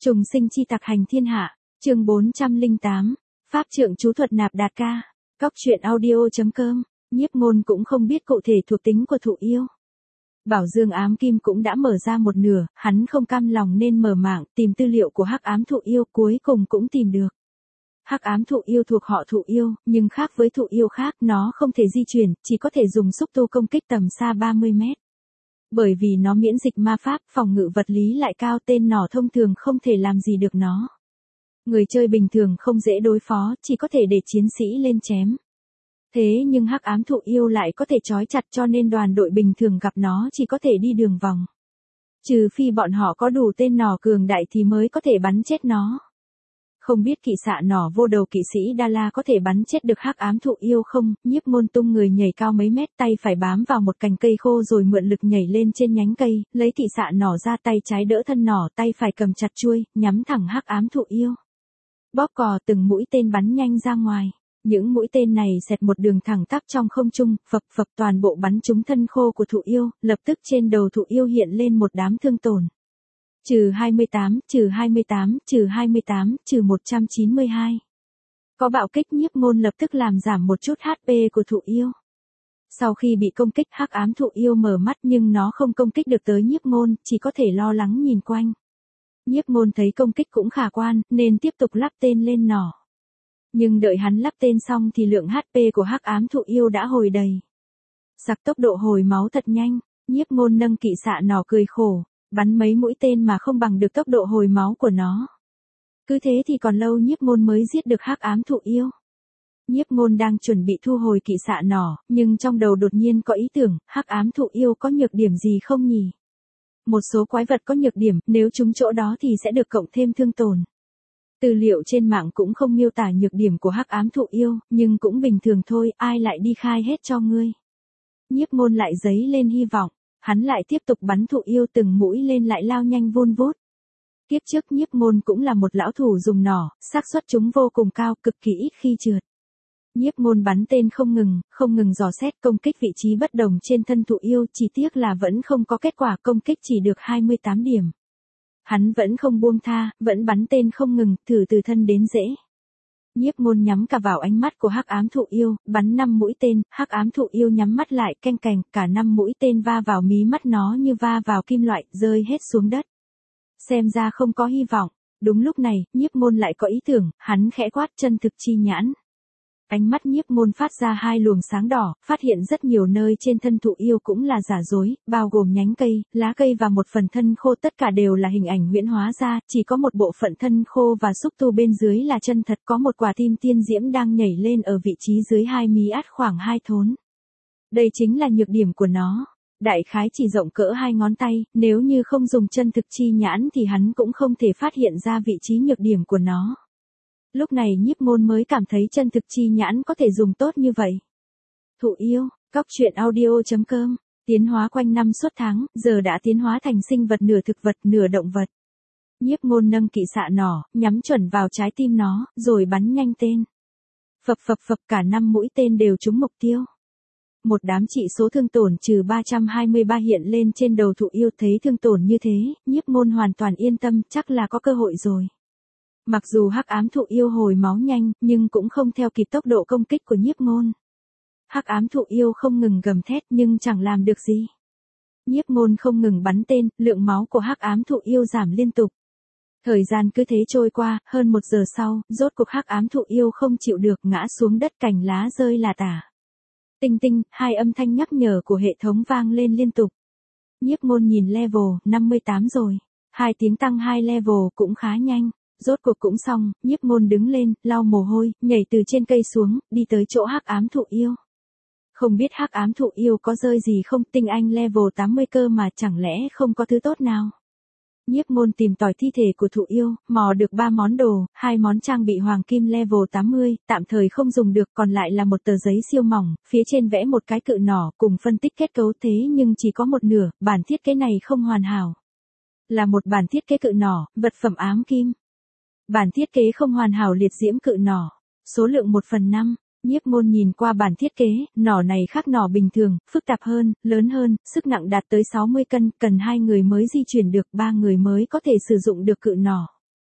Trùng sinh chi tặc hành thiên hạ, chương 408, Pháp trượng chú thuật nạp đạt ca, cóc truyện audio.com, Nhiếp Ngôn cũng không biết cụ thể thuộc tính của thụ yêu. Bảo Dương ám kim cũng đã mở ra một nửa, hắn không cam lòng nên mở mạng tìm tư liệu của hắc ám thụ yêu, cuối cùng cũng tìm được. Hắc ám thụ yêu thuộc họ thụ yêu, nhưng khác với thụ yêu khác, nó không thể di chuyển, chỉ có thể dùng xúc tu công kích tầm xa 30 mét. Bởi vì nó miễn dịch ma pháp, phòng ngự vật lý lại cao, tên nỏ thông thường không thể làm gì được nó. Người chơi bình thường không dễ đối phó, chỉ có thể để chiến sĩ lên chém. Thế nhưng hắc ám thụ yêu lại có thể trói chặt, cho nên đoàn đội bình thường gặp nó chỉ có thể đi đường vòng. Trừ phi bọn họ có đủ tên nỏ cường đại thì mới có thể bắn chết nó. Không biết kỵ xạ nỏ vô đầu kỵ sĩ Đa La có thể bắn chết được hắc ám thụ yêu không? Nhiếp Ngôn tung người nhảy cao mấy mét, tay phải bám vào một cành cây khô rồi mượn lực nhảy lên trên nhánh cây, lấy kỵ xạ nỏ ra, tay trái đỡ thân nỏ, tay phải cầm chặt chuôi, nhắm thẳng hắc ám thụ yêu. Bóp cò, từng mũi tên bắn nhanh ra ngoài. Những mũi tên này xẹt một đường thẳng tắp trong không trung, phập phập toàn bộ bắn trúng thân khô của thụ yêu, lập tức trên đầu thụ yêu hiện lên một đám thương tổn. Trừ 28, trừ 28, trừ 28, trừ 192. Có bạo kích, Nhiếp Ngôn lập tức làm giảm một chút HP của thụ yêu. Sau khi bị công kích, hắc ám thụ yêu mở mắt nhưng nó không công kích được tới Nhiếp Ngôn, chỉ có thể lo lắng nhìn quanh. Nhiếp Ngôn thấy công kích cũng khả quan, nên tiếp tục lắp tên lên nỏ. Nhưng đợi hắn lắp tên xong thì lượng HP của hắc ám thụ yêu đã hồi đầy. Sặc tốc độ hồi máu thật nhanh, Nhiếp Ngôn nâng kỵ xạ nỏ cười khổ, bắn mấy mũi tên mà không bằng được tốc độ hồi máu của nó. Cứ thế thì còn lâu Nhiếp Ngôn mới giết được hắc ám thụ yêu. Nhiếp Ngôn đang chuẩn bị thu hồi kỵ xạ nỏ, nhưng trong đầu đột nhiên có ý tưởng, hắc ám thụ yêu có nhược điểm gì không nhỉ? Một số quái vật có nhược điểm, nếu trúng chỗ đó thì sẽ được cộng thêm thương tổn. Tư liệu trên mạng cũng không miêu tả nhược điểm của hắc ám thụ yêu, nhưng cũng bình thường thôi, ai lại đi khai hết cho ngươi. Nhiếp Ngôn lại dấy lên hy vọng, hắn lại tiếp tục bắn thụ yêu, từng mũi lên lại lao nhanh vun vút. Kiếp trước Nhiếp Ngôn cũng là một lão thủ dùng nỏ, xác suất chúng vô cùng cao, cực kỳ ít khi trượt. Nhiếp Ngôn bắn tên không ngừng dò xét công kích vị trí bất đồng trên thân thụ yêu, chỉ tiếc là vẫn không có kết quả, công kích chỉ được 28 điểm. Hắn vẫn không buông tha, vẫn bắn tên không ngừng, thử từ thân đến rễ. Nhiếp Ngôn nhắm cả vào ánh mắt của hắc ám thụ yêu, bắn 5 mũi tên, hắc ám thụ yêu nhắm mắt lại, canh cành, cả 5 mũi tên va vào mí mắt nó như va vào kim loại, rơi hết xuống đất. Xem ra không có hy vọng. Đúng lúc này, Nhiếp Ngôn lại có ý tưởng, hắn khẽ quát chân thực chi nhãn. Ánh mắt Nhiếp Ngôn phát ra 2 luồng sáng đỏ, phát hiện rất nhiều nơi trên thân thụ yêu cũng là giả dối, bao gồm nhánh cây, lá cây và một phần thân khô, tất cả đều là hình ảnh huyễn hóa ra, chỉ có một bộ phận thân khô và xúc tu bên dưới là chân thật, có một quả tim tiên diễm đang nhảy lên ở vị trí dưới 2 mí át khoảng 2 thốn. Đây chính là nhược điểm của nó. Đại khái chỉ rộng cỡ 2 ngón tay, nếu như không dùng chân thực chi nhãn thì hắn cũng không thể phát hiện ra vị trí nhược điểm của nó. Lúc này Nhiếp Ngôn mới cảm thấy chân thực chi nhãn có thể dùng tốt như vậy. Thụ yêu, cóc truyện audio.com, tiến hóa quanh năm suốt tháng, giờ đã tiến hóa thành sinh vật nửa thực vật nửa động vật. Nhiếp Ngôn nâng kỵ xạ nỏ, nhắm chuẩn vào trái tim nó, rồi bắn nhanh tên. Phập phập phập, cả 5 mũi tên đều trúng mục tiêu. Một đám trị số thương tổn trừ 323 hiện lên trên đầu thụ yêu, thấy thương tổn như thế, Nhiếp Ngôn hoàn toàn yên tâm, chắc là có cơ hội rồi. Mặc dù hắc ám thụ yêu hồi máu nhanh, nhưng cũng không theo kịp tốc độ công kích của Nhiếp Ngôn. Hắc ám thụ yêu không ngừng gầm thét nhưng chẳng làm được gì. Nhiếp Ngôn không ngừng bắn tên, lượng máu của hắc ám thụ yêu giảm liên tục. Thời gian cứ thế trôi qua, hơn 1 giờ sau, rốt cuộc hắc ám thụ yêu không chịu được, ngã xuống đất, cành lá rơi là tả. Tinh tinh, 2 âm thanh nhắc nhở của hệ thống vang lên liên tục. Nhiếp Ngôn nhìn level, 58 rồi. 2 tiếng tăng 2 level cũng khá nhanh. Rốt cuộc cũng xong, Nhiếp Ngôn đứng lên, lau mồ hôi, nhảy từ trên cây xuống, đi tới chỗ hắc ám thụ yêu. Không biết hắc ám thụ yêu có rơi gì không, tinh anh level 80 cơ mà, chẳng lẽ không có thứ tốt nào. Nhiếp Ngôn tìm tòi thi thể của thụ yêu, mò được 3 món đồ, 2 món trang bị hoàng kim level 80, tạm thời không dùng được, còn lại là một tờ giấy siêu mỏng, phía trên vẽ một cái cự nỏ, cùng phân tích kết cấu, thế nhưng chỉ có một nửa, bản thiết kế này không hoàn hảo. Là một bản thiết kế cự nỏ, vật phẩm ám kim. Bản thiết kế không hoàn hảo, liệt diễm cự nỏ, số lượng 1/5. Nhiếp Ngôn nhìn qua bản thiết kế, nỏ này khác nỏ bình thường, phức tạp hơn, lớn hơn, sức nặng đạt tới 60 cân, cần 2 người mới di chuyển được, 3 người mới có thể sử dụng được cự nỏ.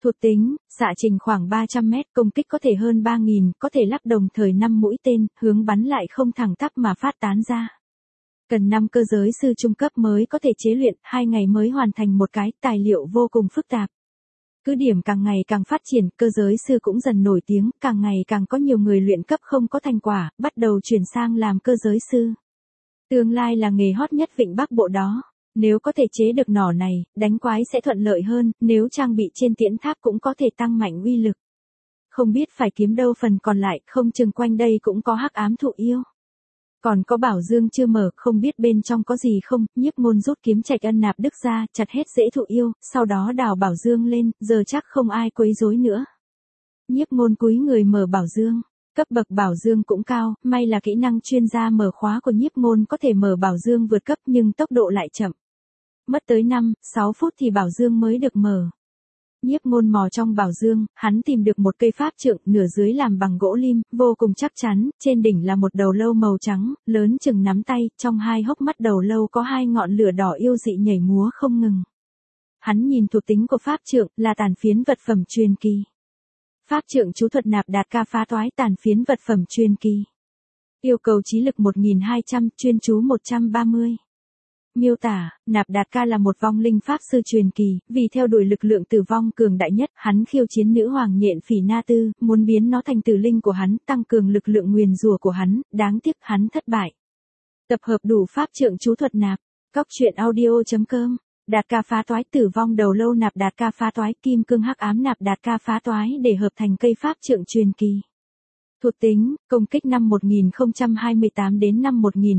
Thuộc tính, xạ trình khoảng 300 mét, công kích có thể hơn 3.000, có thể lắp đồng thời 5 mũi tên, hướng bắn lại không thẳng tắp mà phát tán ra. Cần 5 cơ giới sư trung cấp mới có thể chế luyện, 2 ngày mới hoàn thành một cái, tài liệu vô cùng phức tạp. Cứ điểm càng ngày càng phát triển, cơ giới sư cũng dần nổi tiếng, càng ngày càng có nhiều người luyện cấp không có thành quả, bắt đầu chuyển sang làm cơ giới sư. Tương lai là nghề hot nhất Vịnh Bắc Bộ đó. Nếu có thể chế được nỏ này, đánh quái sẽ thuận lợi hơn, nếu trang bị trên tiễn tháp cũng có thể tăng mạnh uy lực. Không biết phải kiếm đâu phần còn lại, không chừng quanh đây cũng có hắc ám thụ yêu. Còn có bảo dương chưa mở, không biết bên trong có gì không, Nhiếp Ngôn rút kiếm Trạch Ân Nạp Đức ra, chặt hết rễ thụ yêu, sau đó đào bảo dương lên, giờ chắc không ai quấy rối nữa. Nhiếp Ngôn cúi người mở bảo dương. Cấp bậc bảo dương cũng cao, may là kỹ năng chuyên gia mở khóa của Nhiếp Ngôn có thể mở bảo dương vượt cấp nhưng tốc độ lại chậm. Mất tới 5-6 phút thì bảo dương mới được mở. Nhiếp Ngôn mò trong bảo dương, hắn tìm được một cây pháp trượng, nửa dưới làm bằng gỗ lim, vô cùng chắc chắn, trên đỉnh là một đầu lâu màu trắng, lớn chừng nắm tay, trong hai hốc mắt đầu lâu có 2 ngọn lửa đỏ yêu dị nhảy múa không ngừng. Hắn nhìn thuộc tính của pháp trượng, là tàn phiến vật phẩm truyền kỳ. Pháp trượng chú thuật nạp đạt ca phá toái tàn phiến vật phẩm truyền kỳ. Yêu cầu trí lực 1200, chuyên chú 130. Miêu tả, nạp đạt ca là một vong linh pháp sư truyền kỳ, vì theo đuổi lực lượng tử vong cường đại nhất, hắn khiêu chiến nữ hoàng nhện phỉ Na Tư, muốn biến nó thành tử linh của hắn, tăng cường lực lượng nguyền rủa của hắn, đáng tiếc hắn thất bại. Tập hợp đủ pháp trượng chú thuật nạp, Cóc truyện audio.com. Đạt ca phá toái tử vong đầu lâu nạp đạt ca phá toái kim cương hắc ám nạp đạt ca phá toái để hợp thành cây pháp trượng truyền kỳ. Thuộc tính, công kích năm 1028 đến năm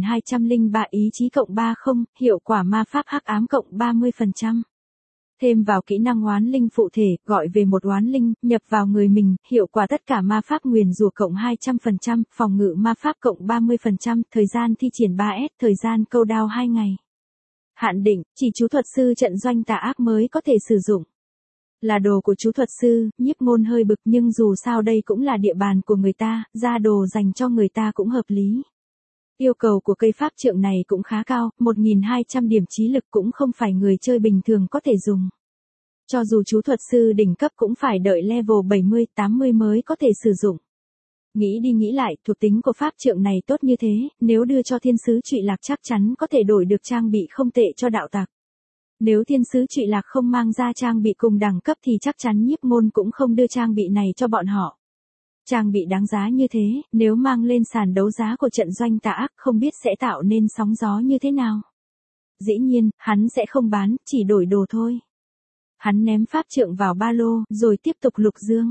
1203 ý chí cộng 30, hiệu quả ma pháp hắc ám cộng 30%. Thêm vào kỹ năng oán linh phụ thể, gọi về một oán linh, nhập vào người mình, hiệu quả tất cả ma pháp nguyền rủa cộng 200%, phòng ngự ma pháp cộng 30%, thời gian thi triển 3S, thời gian câu đao 2 ngày. Hạn định, chỉ chú thuật sư trận doanh tà ác mới có thể sử dụng. Là đồ của chú thuật sư, Nhiếp Ngôn hơi bực nhưng dù sao đây cũng là địa bàn của người ta, ra đồ dành cho người ta cũng hợp lý. Yêu cầu của cây pháp trượng này cũng khá cao, 1200 điểm trí lực cũng không phải người chơi bình thường có thể dùng. Cho dù chú thuật sư đỉnh cấp cũng phải đợi level 70-80 mới có thể sử dụng. Nghĩ đi nghĩ lại, thuộc tính của pháp trượng này tốt như thế, nếu đưa cho thiên sứ Trụy Lạc chắc chắn có thể đổi được trang bị không tệ cho đạo tặc. Nếu thiên sứ Trụy Lạc không mang ra trang bị cùng đẳng cấp thì chắc chắn Nhiếp Ngôn cũng không đưa trang bị này cho bọn họ. Trang bị đáng giá như thế, nếu mang lên sàn đấu giá của trận doanh tà ác không biết sẽ tạo nên sóng gió như thế nào. Dĩ nhiên, hắn sẽ không bán, chỉ đổi đồ thôi. Hắn ném pháp trượng vào ba lô, rồi tiếp tục lục dương.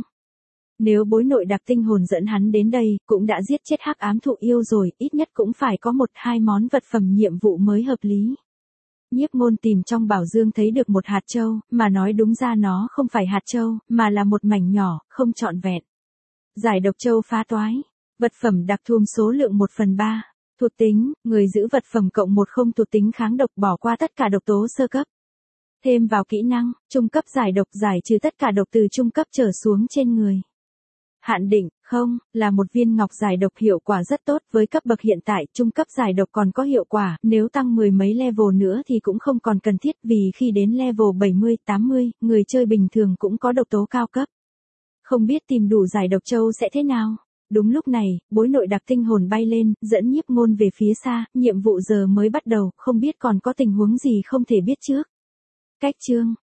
Nếu bối nội đặc tinh hồn dẫn hắn đến đây, cũng đã giết chết hắc ám thụ yêu rồi, ít nhất cũng phải có 1-2 món vật phẩm nhiệm vụ mới hợp lý. Nhiếp Ngôn tìm trong bảo dương thấy được một hạt châu, mà nói đúng ra nó không phải hạt châu, mà là một mảnh nhỏ, không trọn vẹn. Giải độc châu phá toái. Vật phẩm đặc thù số lượng 1/3. Thuộc tính, người giữ vật phẩm cộng 10 thuộc tính kháng độc bỏ qua tất cả độc tố sơ cấp. Thêm vào kỹ năng, trung cấp giải độc giải trừ tất cả độc từ trung cấp trở xuống trên người. Hạn định, không, là một viên ngọc giải độc hiệu quả rất tốt với cấp bậc hiện tại, trung cấp giải độc còn có hiệu quả, nếu tăng 10 mấy level nữa thì cũng không còn cần thiết vì khi đến level 70-80, người chơi bình thường cũng có độc tố cao cấp. Không biết tìm đủ giải độc châu sẽ thế nào? Đúng lúc này, bối nội đặc tinh hồn bay lên, dẫn Nhiếp Ngôn về phía xa, nhiệm vụ giờ mới bắt đầu, không biết còn có tình huống gì không thể biết trước. Cách chương